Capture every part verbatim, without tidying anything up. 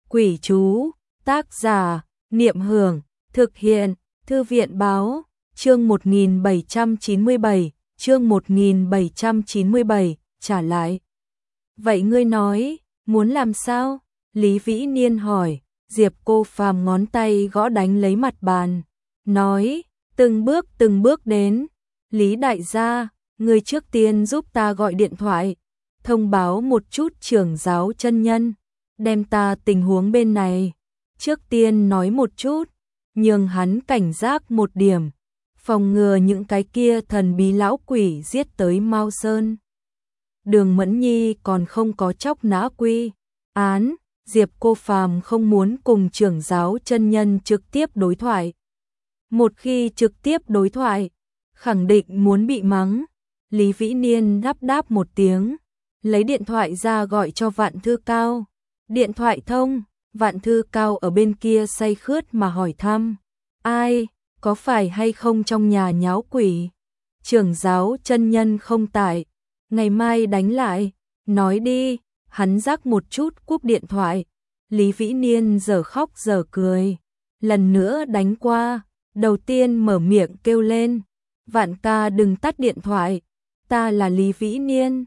Quỷ chú, tác giả, Niệm Hưởng, thực hiện, Thư viện báo, chương một nghìn bảy trăm chín mươi bảy, chương một nghìn bảy trăm chín mươi bảy, trả lại. Vậy ngươi nói, muốn làm sao? Lý Vĩ Niên hỏi, Diệp Cô Phàm ngón tay gõ đánh lấy mặt bàn, nói, từng bước từng bước đến. Lý đại gia, ngươi trước tiên giúp ta gọi điện thoại, thông báo một chút trưởng giáo chân nhân, đem ta tình huống bên này, trước tiên nói một chút, nhường hắn cảnh giác một điểm, phòng ngừa những cái kia thần bí lão quỷ giết tới Mao Sơn. Đường Mẫn Nhi còn không có chóc nã quy án, Diệp Cô Phàm không muốn cùng trưởng giáo chân nhân trực tiếp đối thoại. Một khi trực tiếp đối thoại, khẳng định muốn bị mắng. Lý Vĩ Niên đáp đáp một tiếng, lấy điện thoại ra gọi cho Vạn Thư Cao. Điện thoại thông, Vạn Thư Cao ở bên kia say khướt mà hỏi thăm, ai, có phải hay không trong nhà nháo quỷ? Trưởng giáo chân nhân không tại, ngày mai đánh lại, nói đi. Hắn rắc một chút cúp điện thoại. Lý Vĩ Niên giờ khóc giờ cười, lần nữa đánh qua, đầu tiên mở miệng kêu lên, Vạn ca đừng tắt điện thoại, ta là Lý Vĩ Niên.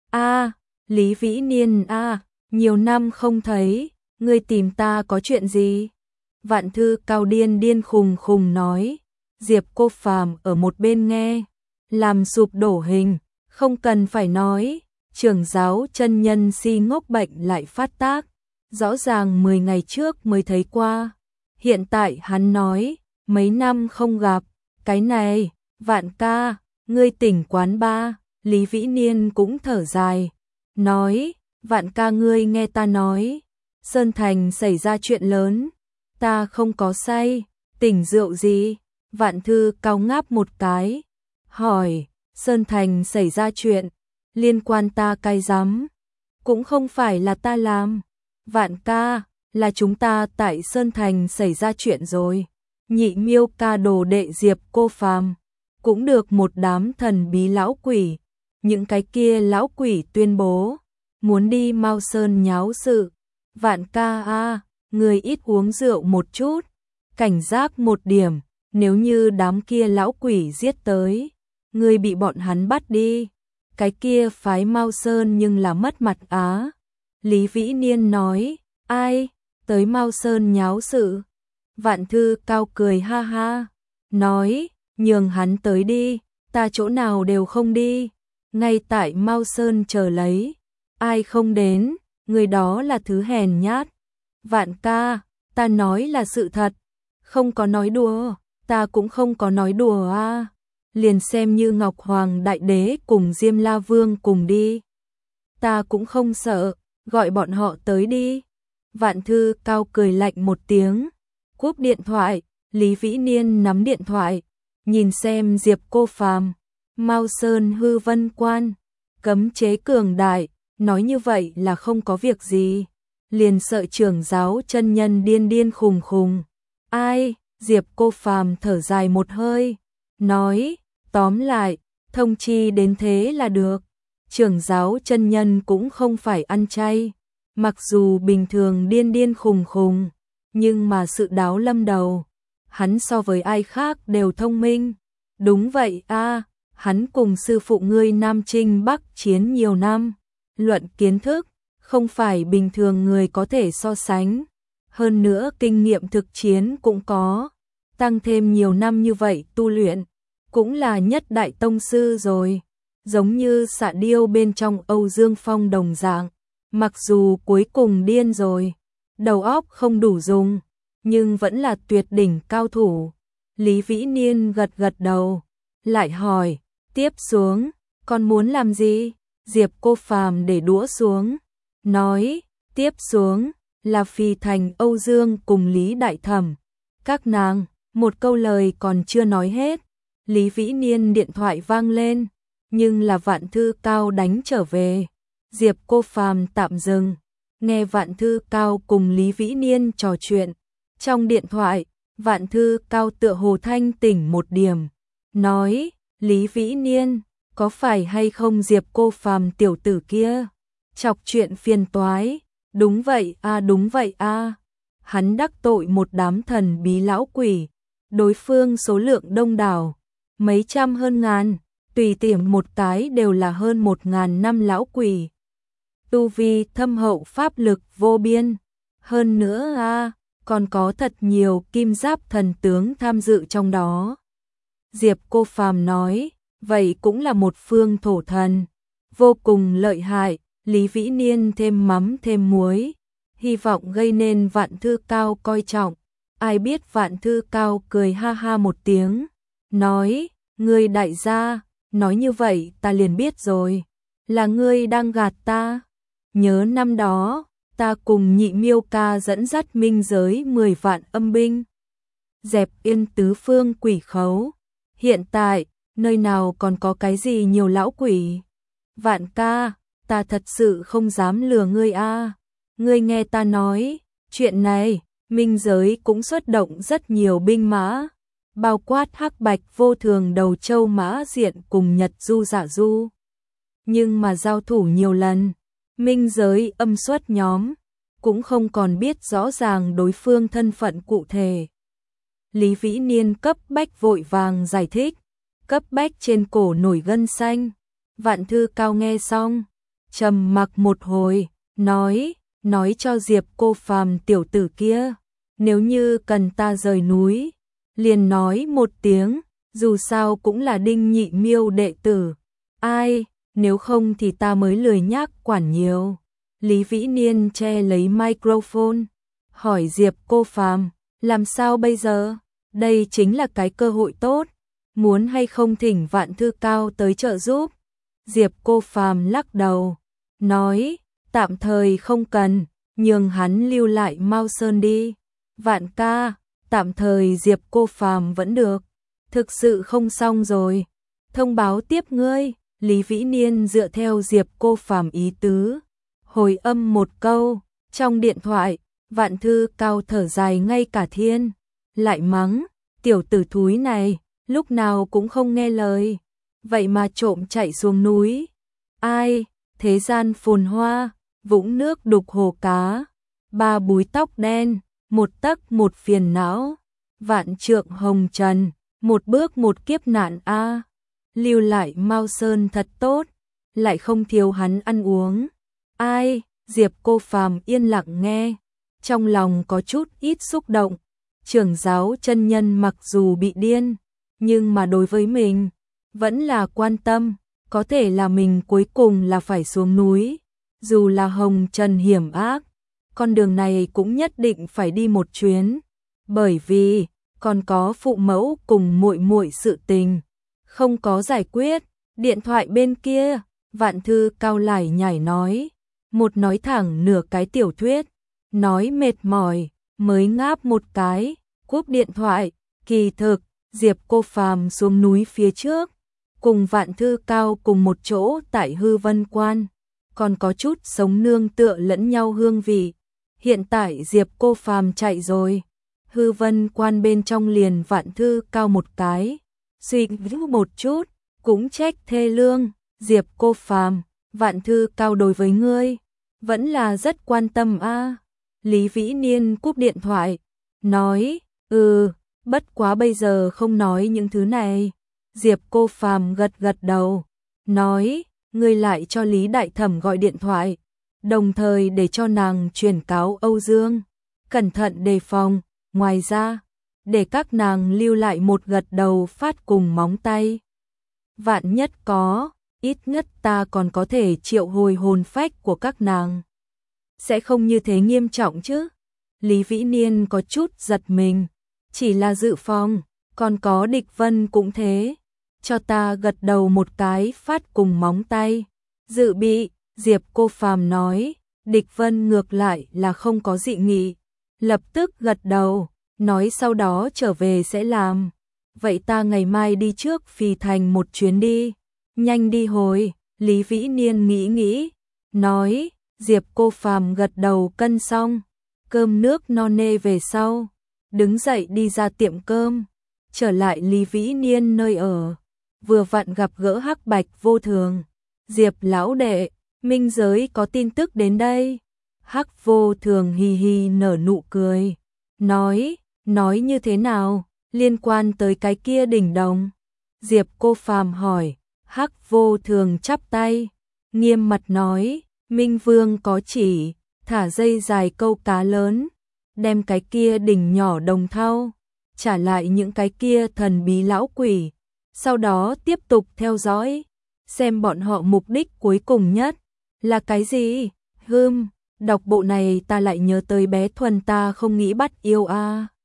A, Lý Vĩ Niên a, nhiều năm không thấy, ngươi tìm ta có chuyện gì? Vạn Thư Cao điên điên khùng khùng nói. Diệp Cô Phàm ở một bên nghe, làm sụp đổ hình, không cần phải nói, trưởng giáo chân nhân si ngốc bệnh lại phát tác, rõ ràng mười ngày trước mới thấy qua, hiện tại hắn nói, mấy năm không gặp, cái này, Vạn ca, ngươi tỉnh quán ba. Lý Vĩ Niên cũng thở dài, nói, Vạn ca ngươi nghe ta nói, Sơn Thành xảy ra chuyện lớn, ta không có say, tỉnh rượu gì? Vạn Thư Cao ngáp một cái, hỏi, Sơn Thành xảy ra chuyện, liên quan ta cái rắm, cũng không phải là ta làm, Vạn ca, là chúng ta tại Sơn Thành xảy ra chuyện rồi. Nhị Miêu ca đồ đệ Diệp Cô Phàm cũng được một đám thần bí lão quỷ, những cái kia lão quỷ tuyên bố muốn đi Mao Sơn nháo sự. Vạn ca a, người ít uống rượu một chút, cảnh giác một điểm, nếu như đám kia lão quỷ giết tới, người bị bọn hắn bắt đi, cái kia phái Mao Sơn nhưng là mất mặt á. Lý Vĩ Niên nói, ai, tới Mao Sơn nháo sự? Vạn Thư Cao cười ha ha, nói, nhường hắn tới đi, ta chỗ nào đều không đi, ngay tại Mao Sơn chờ lấy, ai không đến, người đó là thứ hèn nhát. Vạn ca, ta nói là sự thật, không có nói đùa, ta cũng không có nói đùa a. Liền xem như Ngọc Hoàng Đại Đế cùng Diêm La Vương cùng đi, ta cũng không sợ, gọi bọn họ tới đi. Vạn Thư Cao cười lạnh một tiếng, cúp điện thoại. Lý Vĩ Niên nắm điện thoại, nhìn xem Diệp Cô Phàm, Mao Sơn hư vân quan, cấm chế cường đại, nói như vậy là không có việc gì, liền sợ trưởng giáo chân nhân điên điên khùng khùng. Ai? Diệp Cô Phàm thở dài một hơi, nói, tóm lại, thông chi đến thế là được. Trưởng giáo chân nhân cũng không phải ăn chay, mặc dù bình thường điên điên khùng khùng, nhưng mà sự đáo lâm đầu, hắn so với ai khác đều thông minh. Đúng vậy a, hắn cùng sư phụ ngươi Nam Trinh Bắc chiến nhiều năm, luận kiến thức, không phải bình thường người có thể so sánh. Hơn nữa kinh nghiệm thực chiến cũng có, tăng thêm nhiều năm như vậy tu luyện, cũng là nhất đại tông sư rồi. Giống như Xạ Điêu bên trong Âu Dương Phong đồng dạng, mặc dù cuối cùng điên rồi, đầu óc không đủ dùng, nhưng vẫn là tuyệt đỉnh cao thủ. Lý Vĩ Niên gật gật đầu, lại hỏi, tiếp xuống, con muốn làm gì? Diệp Cô Phàm để đũa xuống, nói, tiếp xuống, là phi thành Âu Dương cùng Lý Đại Thẩm. Các nàng, một câu lời còn chưa nói hết, Lý Vĩ Niên điện thoại vang lên, nhưng là Vạn Thư Cao đánh trở về. Diệp Cô Phàm tạm dừng, nghe Vạn Thư Cao cùng Lý Vĩ Niên trò chuyện. Trong điện thoại, Vạn Thư Cao tựa hồ thanh tỉnh một điểm, nói, Lý Vĩ Niên, có phải hay không Diệp Cô Phàm tiểu tử kia chọc chuyện phiền toái, Đúng vậy a, đúng vậy a. Hắn đắc tội một đám thần bí lão quỷ, đối phương số lượng đông đảo, mấy trăm hơn ngàn, tùy tiện một cái đều là hơn một ngàn năm lão quỷ. Tu vi thâm hậu, pháp lực vô biên, hơn nữa a, còn có thật nhiều kim giáp thần tướng tham dự trong đó. Diệp Cô Phàm nói, vậy cũng là một phương thổ thần, vô cùng lợi hại. Lý Vĩ Niên thêm mắm thêm muối, hy vọng gây nên Vạn Thư Cao coi trọng. Ai biết Vạn Thư Cao cười ha ha một tiếng, nói, ngươi đại gia, nói như vậy ta liền biết rồi, là ngươi đang gạt ta. Nhớ năm đó, ta cùng Nhị Miêu ca dẫn dắt minh giới mười vạn âm binh, dẹp yên tứ phương quỷ khấu. Hiện tại, nơi nào còn có cái gì nhiều lão quỷ. Vạn ca, ta thật sự không dám lừa ngươi a. Ngươi nghe ta nói, chuyện này, minh giới cũng xuất động rất nhiều binh mã, bao quát hắc bạch vô thường đầu châu mã diện cùng Nhật Du Dạ Du. Nhưng mà giao thủ nhiều lần, minh giới âm xuất nhóm cũng không còn biết rõ ràng đối phương thân phận cụ thể. Lý Vĩ Niên cấp bách vội vàng giải thích, cấp bách trên cổ nổi gân xanh. Vạn Thư Cao nghe xong, trầm mặc một hồi, nói, nói cho Diệp Cô Phàm tiểu tử kia, nếu như cần ta rời núi, liền nói một tiếng, dù sao cũng là Đinh Nhị Miêu đệ tử. Ai, nếu không thì ta mới lười nhác quản nhiều. Lý Vĩ Niên che lấy microphone, hỏi Diệp Cô Phàm, làm sao bây giờ? Đây chính là cái cơ hội tốt, muốn hay không thỉnh Vạn Thư Cao tới trợ giúp? Diệp Cô Phàm lắc đầu, nói, tạm thời không cần, nhường hắn lưu lại Mao Sơn đi. Vạn ca, tạm thời Diệp Cô Phàm vẫn được, thực sự không xong rồi, thông báo tiếp ngươi. Lý Vĩ Niên dựa theo Diệp Cô Phàm ý tứ, hồi âm một câu, trong điện thoại, Vạn Thư Cao thở dài ngay cả thiên, lại mắng, tiểu tử thúi này, lúc nào cũng không nghe lời, vậy mà trộm chạy xuống núi. Ai, thế gian phồn hoa, vũng nước đục hồ cá, ba búi tóc đen, một tấc một phiền não, vạn trượng hồng trần, một bước một kiếp nạn a. Lưu lại Mao Sơn thật tốt, lại không thiếu hắn ăn uống. Ai, Diệp Cô Phàm yên lặng nghe, trong lòng có chút ít xúc động. Trưởng giáo chân nhân mặc dù bị điên, nhưng mà đối với mình, vẫn là quan tâm, có thể là mình cuối cùng là phải xuống núi. Dù là hồng trần hiểm ác, con đường này cũng nhất định phải đi một chuyến, bởi vì còn có phụ mẫu cùng muội muội sự tình không có giải quyết. Điện thoại bên kia, Vạn Thư Cao lải nhải nói, một nói thẳng nửa cái tiểu thuyết, nói mệt mỏi, mới ngáp một cái, cúp điện thoại. Kỳ thực, Diệp Cô Phàm xuống núi phía trước, cùng Vạn Thư Cao cùng một chỗ tại Hư Vân Quan, còn có chút sống nương tựa lẫn nhau hương vị. Hiện tại Diệp Cô Phàm chạy rồi, Hư Vân Quan bên trong liền Vạn Thư Cao một cái, suy nghĩ một chút, cũng trách thê lương. Diệp Cô Phàm, Vạn Thư Cao đối với ngươi vẫn là rất quan tâm a. Lý Vĩ Niên cúp điện thoại, nói, ừ, bất quá bây giờ không nói những thứ này. Diệp Cô Phàm gật gật đầu, nói, ngươi lại cho Lý Đại Thẩm gọi điện thoại, đồng thời để cho nàng truyền cáo Âu Dương, cẩn thận đề phòng. Ngoài ra, để các nàng lưu lại một gật đầu phát cùng móng tay. Vạn nhất có, ít nhất ta còn có thể triệu hồi hồn phách của các nàng. Sẽ không như thế nghiêm trọng chứ? Lý Vĩ Niên có chút giật mình, chỉ là dự phòng, còn có Địch Vân cũng thế. Cho ta gật đầu một cái phát cùng móng tay. Dự bị, Diệp Cô Phàm nói, Địch Vân ngược lại là không có dị nghị, lập tức gật đầu, nói sau đó trở về sẽ làm. Vậy ta ngày mai đi trước Phì Thành một chuyến đi. Nhanh đi hồi. Lý Vĩ Niên nghĩ nghĩ, nói. Diệp Cô Phàm gật đầu cân xong, cơm nước no nê về sau, đứng dậy đi ra tiệm cơm, trở lại Lý Vĩ Niên nơi ở, vừa vặn gặp gỡ hắc bạch vô thường. Diệp lão đệ, minh giới có tin tức đến đây. Hắc Vô Thường hi hi nở nụ cười, nói, nói như thế nào, liên quan tới cái kia đỉnh đồng? Diệp Cô Phàm hỏi. Hắc Vô Thường chắp tay, nghiêm mặt nói, Minh Vương có chỉ, thả dây dài câu cá lớn, đem cái kia đỉnh nhỏ đồng thau, trả lại những cái kia thần bí lão quỷ, sau đó tiếp tục theo dõi, xem bọn họ mục đích cuối cùng nhất là cái gì. Hừm, đọc bộ này ta lại nhớ tới bé Thuần ta không nghĩ bắt yêu a. À.